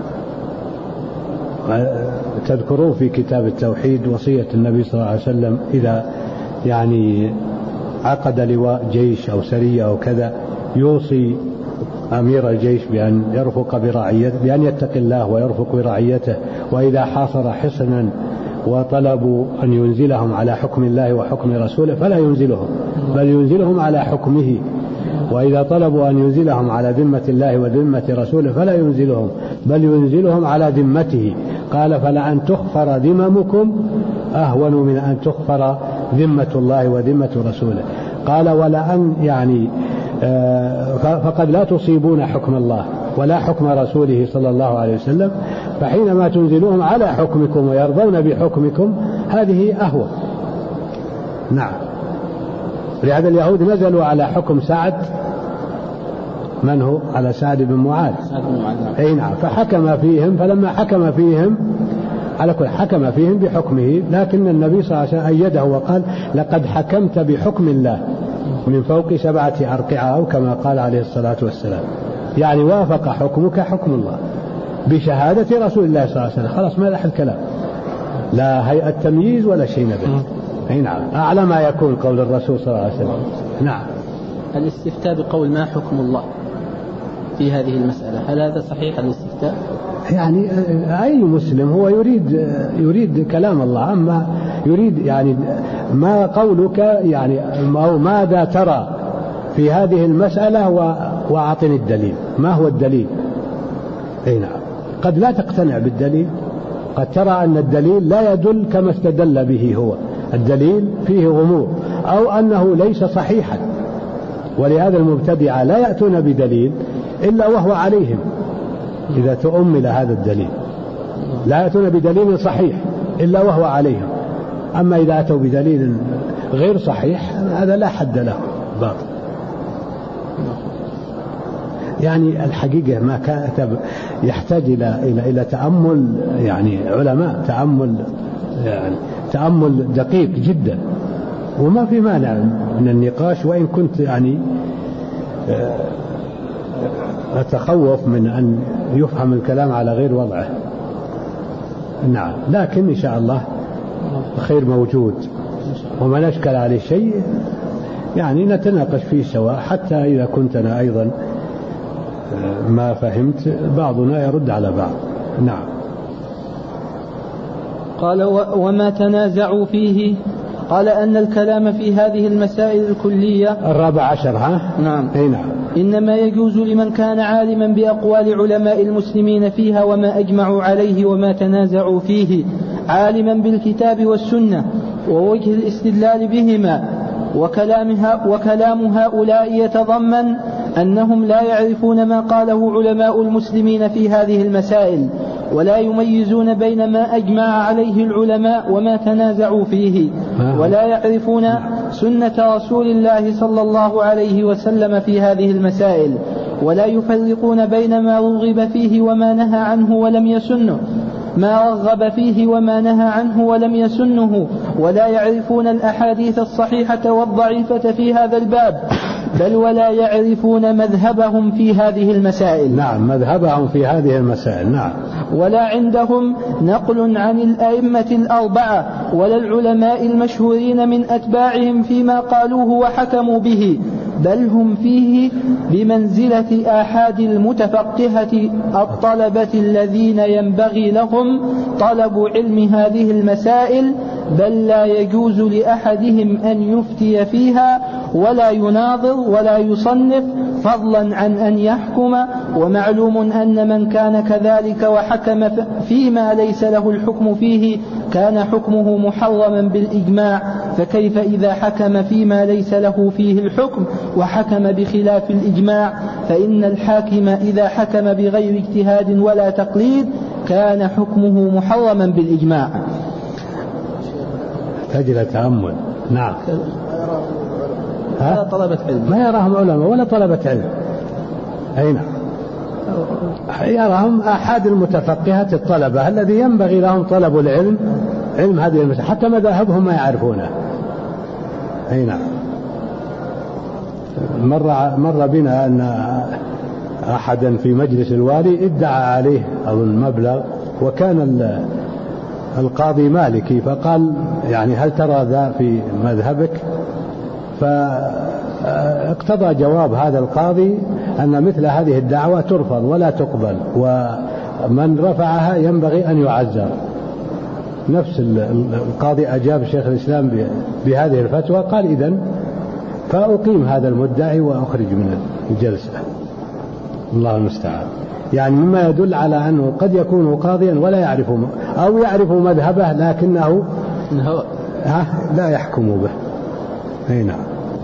تذكرون في كتاب التوحيد وصية النبي صلى الله عليه وسلم إذا يعني عقد لواء جيش أو سرية أو كذا يوصي أمير الجيش بأن يرفق برعيته، بأن يتقي الله ويرفق برعيته، وإذا حاصر حصنا وطلبوا أن ينزلهم على حكم الله وحكم رسوله فلا ينزلهم بل ينزلهم على حكمه، وإذا طلبوا أن ينزلهم على ذمة الله وذمة رسوله فلا ينزلهم بل ينزلهم على ذمته. قال فلأن تخفر ذممكم أهون من أن تخفر ذمة الله وذمة رسوله. قال ولأن يعني فقد لا تصيبون حكم الله ولا حكم رسوله صلى الله عليه وسلم، فحينما تنزلوهم على حكمكم ويرضون بحكمكم هذه أهون. نعم. لهذا اليهود نزلوا على حكم سعد، من هو؟ على سعد بن معاذ. أي نعم. فحكم فيهم، فلما حكم فيهم على كل حكم فيهم بحكمه، لكن النبي صلى الله عليه وسلم أيده وقال لقد حكمت بحكم الله من فوق 7 أرقعة أو كما قال عليه الصلاة والسلام، يعني وافق حكمك حكم الله بشهادة رسول الله صلى الله عليه وسلم. خلاص ما لح الكلام، لا هيئة تمييز ولا شيء نبي. أي نعم. أعلى ما يكون قول الرسول صلى الله عليه وسلم. نعم. الاستفتاء بقول ما حكم الله في هذه المسألة، هل هذا صحيح الاستفتاء؟ يعني أي مسلم هو يريد كلام الله، أما يريد يعني ما قولك يعني أو ماذا ترى في هذه المسألة وأعطني الدليل. ما هو الدليل؟ أي نعم. قد لا تقتنع بالدليل، قد ترى أن الدليل لا يدل كما استدل به هو، الدليل فيه غموض أو أنه ليس صحيحا، ولهذا المبتدعة لا يأتون بدليل إلا وهو عليهم. إذا تؤمل هذا الدليل لا يأتون بدليل صحيح إلا وهو عليهم، أما إذا أتوا بدليل غير صحيح هذا لا حد له، باطل. يعني الحقيقة ما كاتب يحتاج إلى تأمل، يعني علماء تأمل دقيق جدا، وما في مانع من النقاش، وإن كنت يعني أتخوف من أن يفهم الكلام على غير وضعه. نعم. لكن إن شاء الله خير موجود، وما نشكل عليه شيء يعني نتناقش فيه سواء، حتى إذا كنتنا أيضا ما فهمت بعضنا يرد على بعض. نعم. قال وما تنازعوا فيه، قال أن الكلام في هذه المسائل الكلية 14. ها؟ نعم. أي نعم. إنما يجوز لمن كان عالما بأقوال علماء المسلمين فيها وما أجمعوا عليه وما تنازعوا فيه، عالما بالكتاب والسنة ووجه الاستدلال بهما، وكلام هؤلاء يتضمن أنهم لا يعرفون ما قاله علماء المسلمين في هذه المسائل، ولا يميزون بين ما أجمع عليه العلماء وما تنازعوا فيه، ولا يعرفون سنة رسول الله صلى الله عليه وسلم في هذه المسائل، ولا يفرقون بين ما رغب فيه وما نهى عنه ولم يسنه، ما رغب فيه وما نهى عنه ولم يسنه، ولا يعرفون الأحاديث الصحيحة والضعيفة في هذا الباب، بل ولا يعرفون مذهبهم في هذه المسائل. نعم، مذهبهم في هذه المسائل. نعم. ولا عندهم نقل عن الأئمة الأربعة ولا العلماء المشهورين من أتباعهم فيما قالوه وحكموا به، بل هم فيه بمنزلة آحاد المتفقهة الطلبة الذين ينبغي لهم طلب علم هذه المسائل، بل لا يجوز لأحدهم أن يفتي فيها ولا يناظر ولا يصنف فضلا عن أن يحكم. ومعلوم أن من كان كذلك وحكم فيما ليس له الحكم فيه كان حكمه محرما بالإجماع، فكيف إذا حكم فيما ليس له فيه الحكم وحكم بخلاف الإجماع؟ فإن الحاكم إذا حكم بغير اجتهاد ولا تقليد كان حكمه محرما بالإجماع. تجرى تأمل. نعم. لا طلبة علم، ما يراهم علماء ولا طلبة علم. أي نعم، يراهم أحد المتفقهة الطلبة الذي ينبغي لهم طلب العلم، علم هذه المسائل، حتى مذاهبهم ما يعرفونه. أي نعم. مر بنا أن أحدا في مجلس الوالي ادعى عليه أظن مبلغ، وكان القاضي مالكي، فقال يعني هل ترى ذا في مذهبك؟ فاقتضى جواب هذا القاضي أن مثل هذه الدعوة ترفض ولا تقبل، ومن رفعها ينبغي أن يعزر. نفس القاضي أجاب شيخ الإسلام بهذه الفتوى، قال إذن فأقيم هذا المدعي وأخرج من الجلسة. الله المستعان. يعني مما يدل على أنه قد يكون قاضيا ولا يعرف أو يعرف مذهبه لكنه لا يحكم به. أي نعم.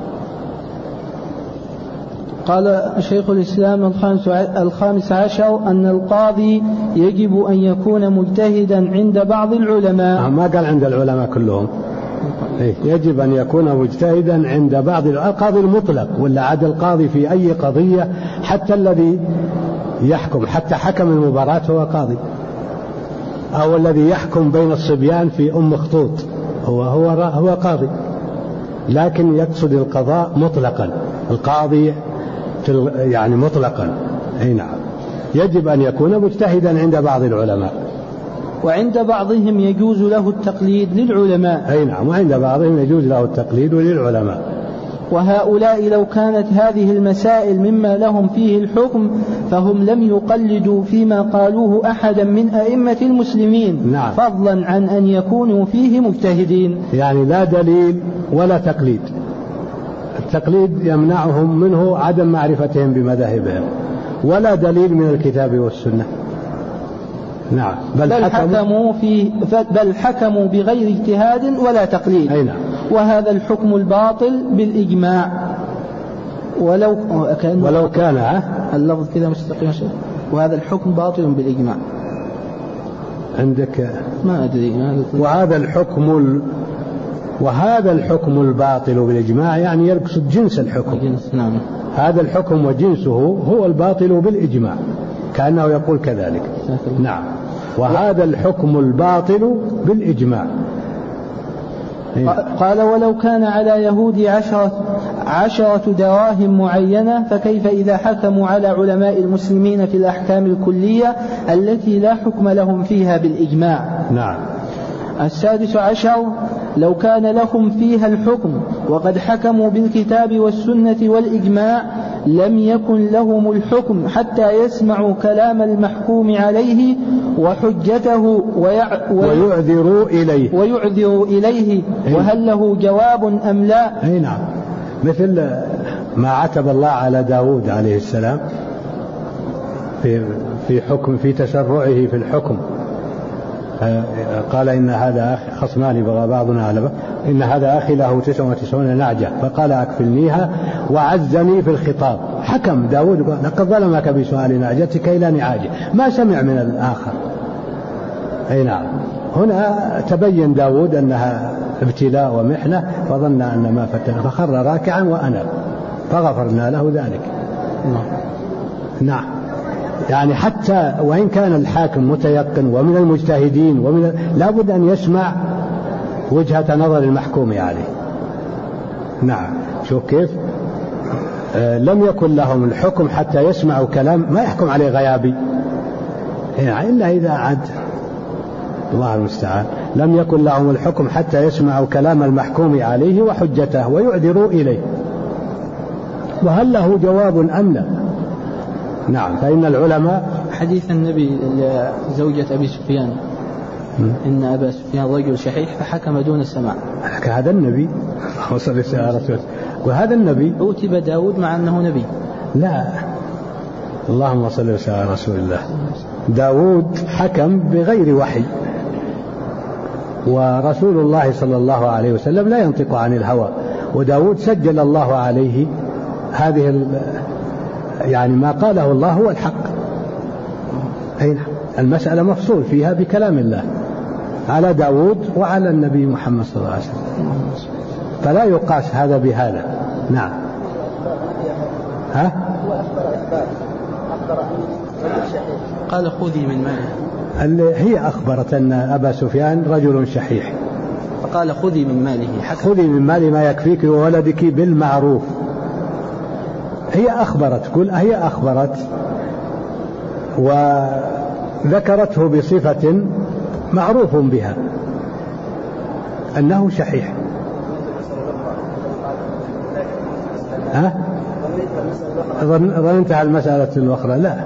قال شيخ الإسلام الخامس عشر أن القاضي يجب أن يكون مجتهدا عند بعض العلماء. ما قال عند العلماء كلهم. يجب أن يكون مجتهدا عند بعض القاضي المطلق، ولا عاد القاضي في أي قضية، حتى الذي يحكم، حتى حكم المباراة هو قاضي، أو الذي يحكم بين الصبيان في خطوط هو قاضي، لكن يقصد القضاء مطلقا، القاضي يعني مطلقا. أي نعم. يجب أن يكون مجتهدا عند بعض العلماء، وعند بعضهم يجوز له التقليد للعلماء. أي نعم، وعند بعضهم يجوز له التقليد للعلماء. وهؤلاء لو كانت هذه المسائل مما لهم فيه الحكم فهم لم يقلدوا فيما قالوه أحدا من أئمة المسلمين. نعم. فضلا عن أن يكونوا فيه مجتهدين. يعني لا دليل ولا تقليد. التقليد يمنعهم منه عدم معرفتهم بمذاهبهم، ولا دليل من الكتاب والسنة. نعم. بل حكموا بغير اجتهاد ولا تقليد. أي نعم. وهذا الحكم الباطل بالإجماع. ولو كان اللفظ كذا مستقيم، وهذا الحكم باطل بالإجماع. عندك ما أدري. وهذا الحكم الباطل بالإجماع يعني يقصد جنس الحكم. نعم. هذا الحكم وجنسه هو الباطل بالإجماع، كأنه يقول كذلك. نعم. وهذا الحكم الباطل بالإجماع. قال ولو كان على يهود 10 دراهم معينة فكيف إذا حكموا على علماء المسلمين في الأحكام الكلية التي لا حكم لهم فيها بالإجماع. نعم. السادس عشر لو كان لهم فيها الحكم وقد حكموا بالكتاب والسنة والإجماع لم يكن لهم الحكم حتى يسمعوا كلام المحكوم عليه وحجته ويعذروا إليه وهل له جواب أم لا. أي نعم. مثل ما عتب الله على داود عليه السلام في تسرعه في الحكم. قال إن هذا خصمان بغى بعضنا على بعض، إن هذا أخي له 99 نعجة فقال أكفلنيها وعزني في الخطاب. حكم داود قال لقد ظلمك بسؤال نعجتك إلى نعاجه، ما سمع من الآخر. أي نعم. هنا تبين داود أنها ابتلاء ومحنة فظن أن ما فتنه فخر راكعا وأناب فغفرنا له ذلك. نعم. يعني حتى وإن كان الحاكم متيقن ومن المجتهدين لابد أن يسمع وجهة نظر المحكوم عليه. نعم. شوف كيف لم يكن لهم الحكم حتى يسمعوا كلام ما يحكم عليه غيابي يعني إلا إذا عد الله المستعان. لم يكن لهم الحكم حتى يسمعوا كلام المحكوم عليه وحجته ويعذروا إليه وهل له جواب أم لا. نعم. فإن العلماء حديث النبي لزوجة أبي سفيان إن أبا سفيان رجل شحيح فحكم دون السماع. هذا النبي وصل على رسول وهذا النبي أوتب داود مع أنه نبي. لا اللهم صل وسلم على رسول الله. داود حكم بغير وحي ورسول الله صلى الله عليه وسلم لا ينطق عن الهوى وداود سجل الله عليه هذه يعني ما قاله الله هو الحق. أين المسألة مفصول فيها بكلام الله على داود وعلى النبي محمد صلى الله عليه وسلم فلا يقاس هذا بهذا. نعم. ها؟ قال خذي من ماله. هي أخبرت أن أبا سفيان رجل شحيح فقال خذي من ماله. خذي من ماله ما يكفيك وولدك بالمعروف. هي أخبرت وذكرته بصفة معروف بها أنه شحيح. ها؟ ظننتها المسألة الأخرى. لا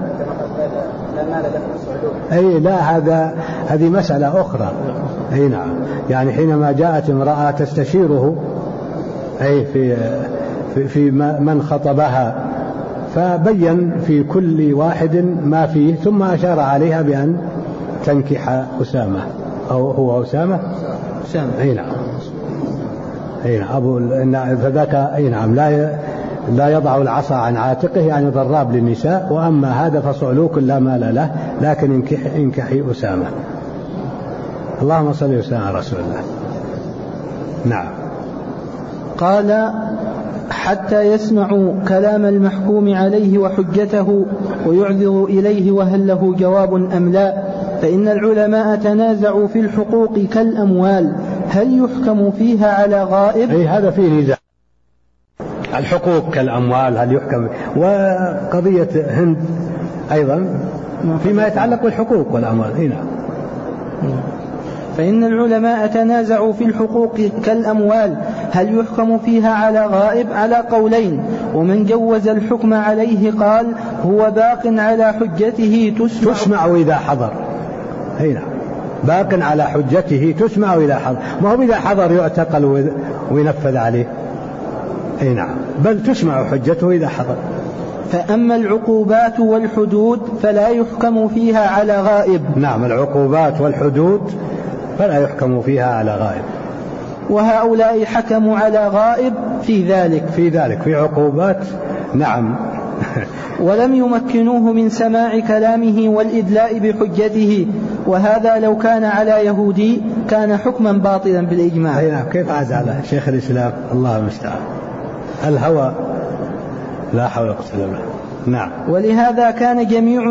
أي لا هذه مسألة أخرى. أي نعم. يعني حينما جاءت امرأة تستشيره أي في من خطبها فبين في كل واحد ما فيه ثم أشار عليها بأن تنكح أسامة أو هو أسامة. أي نعم. أي نعم. فذاك أي نعم لا يضع العصا عن عاتقه يعني ضراب للنساء وأما هذا فصعلوك لا مال له لكن انكحي أسامة. اللهم صل وسلم على رسول الله. نعم. قال حتى يسمعوا كلام المحكوم عليه وحجته ويعذروا إليه وهل له جواب أم لا. فإن العلماء تنازعوا في الحقوق كالأموال هل يحكم فيها على غائب. أي هذا فيه نزاع. الحقوق كالأموال هل يحكم وقضية هند أيضا فيما يتعلق بالحقوق والأموال. هنا فإن العلماء تنازعوا في الحقوق كالأموال هل يحكم فيها على غائب على قولين ومن جوز الحكم عليه قال هو باق على حجته تسمع إذا حضر. هنا باق على حجته تسمع إذا حضر ما هو إذا حضر يعتقل وينفذ عليه. أي نعم بل تسمع حجته إذا حضر. فأما العقوبات والحدود فلا يحكم فيها على غائب. نعم. العقوبات والحدود فلا يحكم فيها على غائب. وهؤلاء حكموا على غائب في ذلك في عقوبات. نعم. ولم يمكنوه من سماع كلامه والإدلاء بحجته وهذا لو كان على يهودي كان حكما باطلا بالإجماع. أي نعم. كيف عاد على شيخ الإسلام الله المستعان الهوى لا حول ولا قوة إلا بالله. نعم. ولهذا كان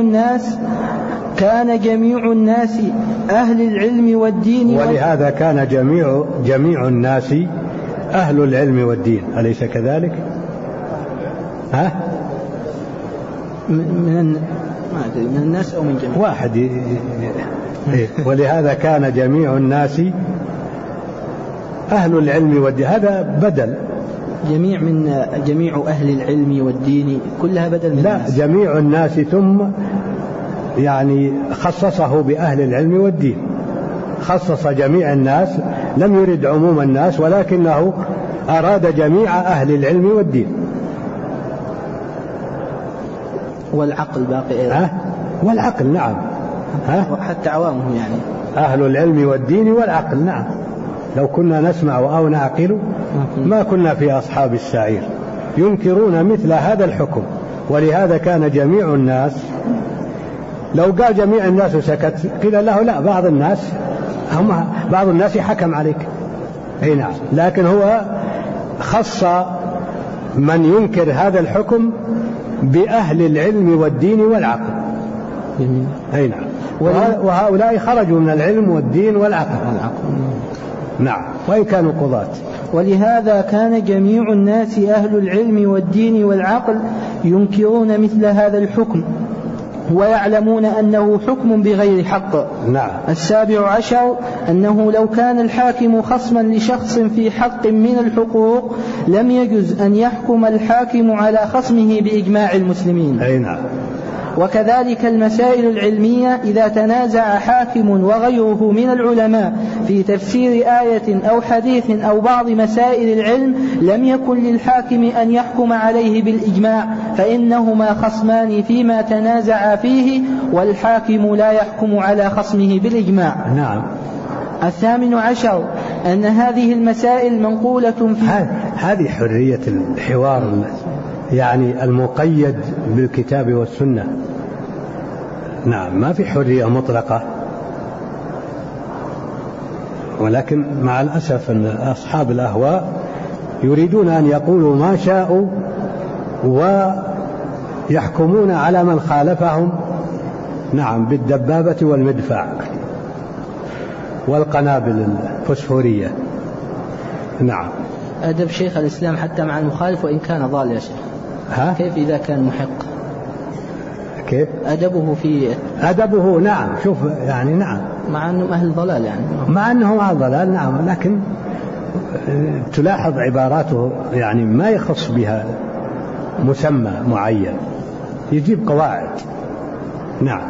جميع الناس أهل العلم والدين ولهذا كان جميع الناس أهل العلم والدين أليس كذلك؟ ها؟ من الناس أو من جميع واحد. ولهذا كان جميع الناس أهل العلم والدين هذا بدل جميع أهل العلم والدين كلها بدل من لا الناس. جميع الناس ثم يعني خصصه بأهل العلم والدين خصص جميع الناس لم يرد عموم الناس ولكنه أراد جميع أهل العلم والدين. والعقل باقي. والعقل نعم. حتى عوامه يعني أهل العلم والدين والعقل. نعم. لو كنا نسمع أو نعقل ما كنا في أصحاب السعير. ينكرون مثل هذا الحكم ولهذا كان جميع الناس لو قال جميع الناس وسكت قيل له لا، بعض الناس حكم عليك. أي نعم، لكن هو خص من ينكر هذا الحكم بأهل العلم والدين والعقل. أي نعم، وهؤلاء خرجوا من العلم والدين والعقل. نعم، وإن كانوا قضاة. ولهذا كان جميع الناس أهل العلم والدين والعقل ينكرون مثل هذا الحكم ويعلمون أنه حكم بغير حق. نعم. 17 أنه لو كان الحاكم خصما لشخص في حق من الحقوق لم يجز أن يحكم الحاكم على خصمه بإجماع المسلمين. أي نعم. وكذلك المسائل العلمية إذا تنازع حاكم وغيره من العلماء في تفسير آية أو حديث أو بعض مسائل العلم لم يكن للحاكم أن يحكم عليه بالإجماع، فإنهما خصمان فيما تنازع فيه، والحاكم لا يحكم على خصمه بالإجماع. نعم. 18 أن هذه المسائل منقولة في هذه حرية الحوار يعني المقيد بالكتاب والسنة. نعم، ما في حرية مطلقة، ولكن مع الأسف أن أصحاب الأهواء يريدون أن يقولوا ما شاءوا ويحكمون على من خالفهم. نعم، بالدبابة والمدفع والقنابل الفسفورية. نعم. أدب شيخ الإسلام حتى مع المخالف وإن كان ضال يا شيخ. كيف إذا كان محق؟ كيف أدبه؟ نعم، شوف يعني نعم، مع أنه أهل ضلال، يعني مع أنه أهل ضلال. نعم، لكن تلاحظ عباراته يعني ما يخص بها مسمى معين، يجيب قواعد. نعم.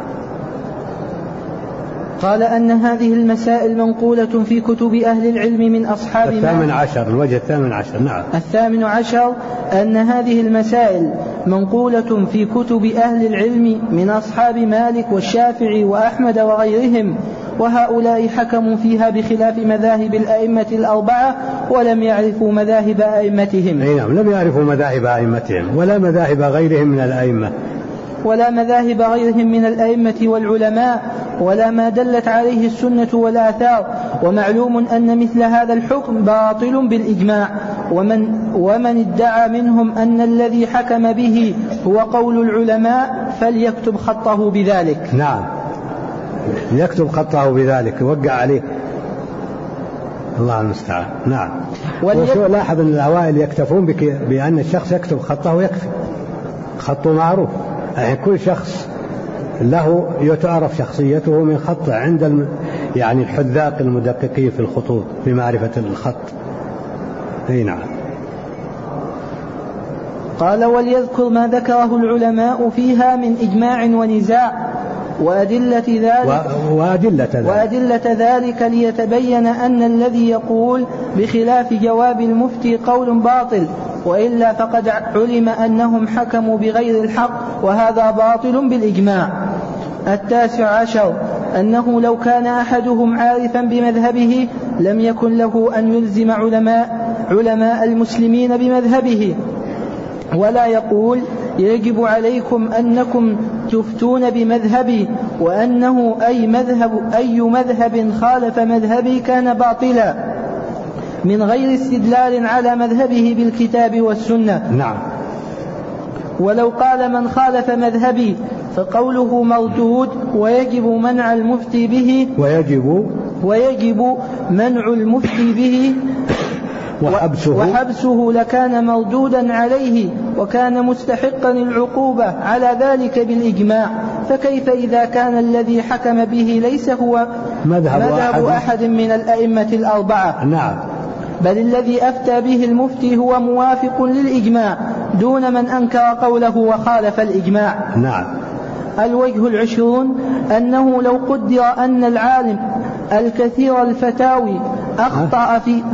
قال أن هذه المسائل منقولة في كتب أهل العلم من أصحاب 18. الوجه 18. نعم. 18 أن هذه المسائل منقولة في كتب أهل العلم من أصحاب مالك والشافعي وأحمد وغيرهم، وهؤلاء حكموا فيها بخلاف مذاهب الأئمة الأربعة ولم يعرفوا مذاهب أئمتهم. نعم، لم يعرفوا مذاهب أئمتهم ولا مذاهب غيرهم من الأئمة، والعلماء، ولا ما دلت عليه السنة والآثار. ومعلوم أن مثل هذا الحكم باطل بالإجماع، ومن ادعى منهم أن الذي حكم به هو قول العلماء فليكتب خطه بذلك. نعم، يكتب خطه بذلك، يوقع عليه. الله المستعان. نعم. لاحظ أن الأوائل يكتفون بأن الشخص يكتب خطه يكفي، خطه معروف. يعني كل شخص له يتعرف شخصيته من خطه عند يعني الحذاق المدققين في الخطوط في معرفة الخط. أي نعم. قال وليذكر ما ذكره العلماء فيها من إجماع ونزاع وأدلة ذلك ليتبين أن الذي يقول بخلاف جواب المفتي قول باطل، وإلا فقد علم أنهم حكموا بغير الحق، وهذا باطل بالإجماع. 19 أنه لو كان أحدهم عارفا بمذهبه لم يكن له أن يلزم علماء المسلمين بمذهبه، ولا يقول يجب عليكم أنكم تفتون بمذهبي، وأنه أي مذهب خالف مذهبي كان باطلا، من غير استدلال على مذهبه بالكتاب والسنة. نعم. ولو قال من خالف مذهبي فقوله مردود، ويجب منع المفتي به وحبسه لكان مردودا عليه وكان مستحقا العقوبة على ذلك بالإجماع. فكيف إذا كان الذي حكم به ليس هو مذهب أحد من الأئمة الأربعة؟ نعم. بل الذي أفتى به المفتي هو موافق للإجماع دون من أنكر قوله وخالف الإجماع. نعم. الوجه 20 أنه لو قدر أن العالم الكثير الفتاوي أخطأ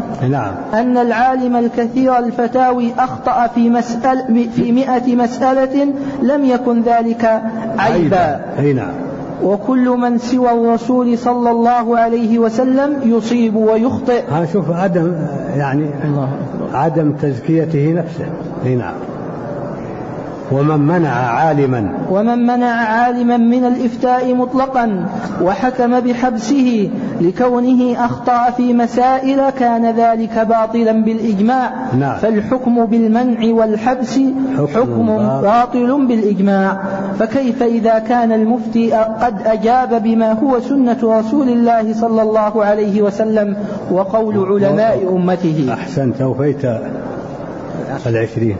في 100 مسألة لم يكن ذلك عيبا. نعم. وكل من سوى الرسول صلى الله عليه وسلم يصيب ويخطئ. شوف عدم تزكيته نفسه. نعم. ومن منع عالما من الإفتاء مطلقا وحكم بحبسه لكونه أخطأ في مسائل كان ذلك باطلا بالإجماع. فالحكم بالمنع والحبس حكم باطل بالإجماع. فكيف إذا كان المفتي قد أجاب بما هو سنة رسول الله صلى الله عليه وسلم وقول علماء أمته؟ أحسنت، أوفيت 20.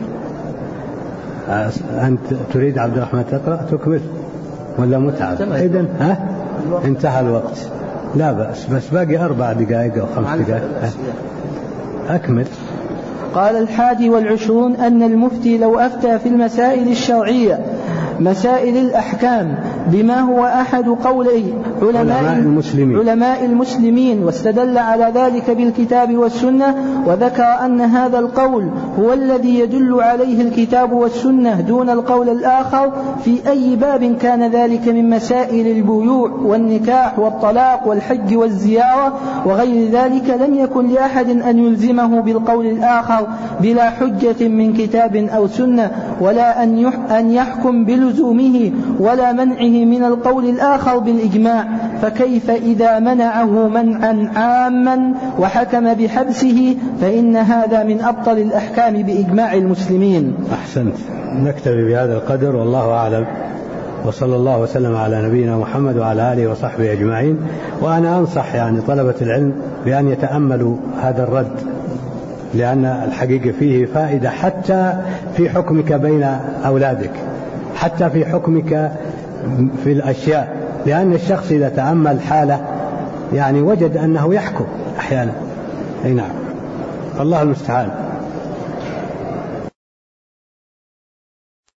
أنت تريد عبد الرحمن تقرأ تكمل ولا متعب؟ إذن انتهى الوقت، لا بأس، بس باقي 4 دقائق أو 5 دقائق. أكمل. قال 21 أن المفتي لو أفتى في المسائل الشرعية مسائل الأحكام بما هو أحد قولي علماء المسلمين واستدل على ذلك بالكتاب والسنة وذكر أن هذا القول هو الذي يدل عليه الكتاب والسنة دون القول الآخر في أي باب كان ذلك من مسائل البيوع والنكاح والطلاق والحج والزيارة وغير ذلك، لم يكن لأحد أن يلزمه بالقول الآخر بلا حجة من كتاب أو سنة، ولا أن يحكم بلزومه ولا منعه من القول الآخر بالإجماع. فكيف إذا منعه منعا عاما وحكم بحبسه؟ فإن هذا من أبطل الأحكام بإجماع المسلمين. أحسنت. نكتفي بهذا القدر والله أعلم، وصلى الله وسلم على نبينا محمد وعلى آله وصحبه أجمعين. وأنا أنصح طلبة العلم بأن يتأملوا هذا الرد، لأن الحقيقة فيه فائدة حتى في حكمك بين أولادك، حتى في حكمك في الأشياء، لأن الشخص إذا تأمل حاله وجد أنه يحكم أحيانا. نعم، الله المستعان.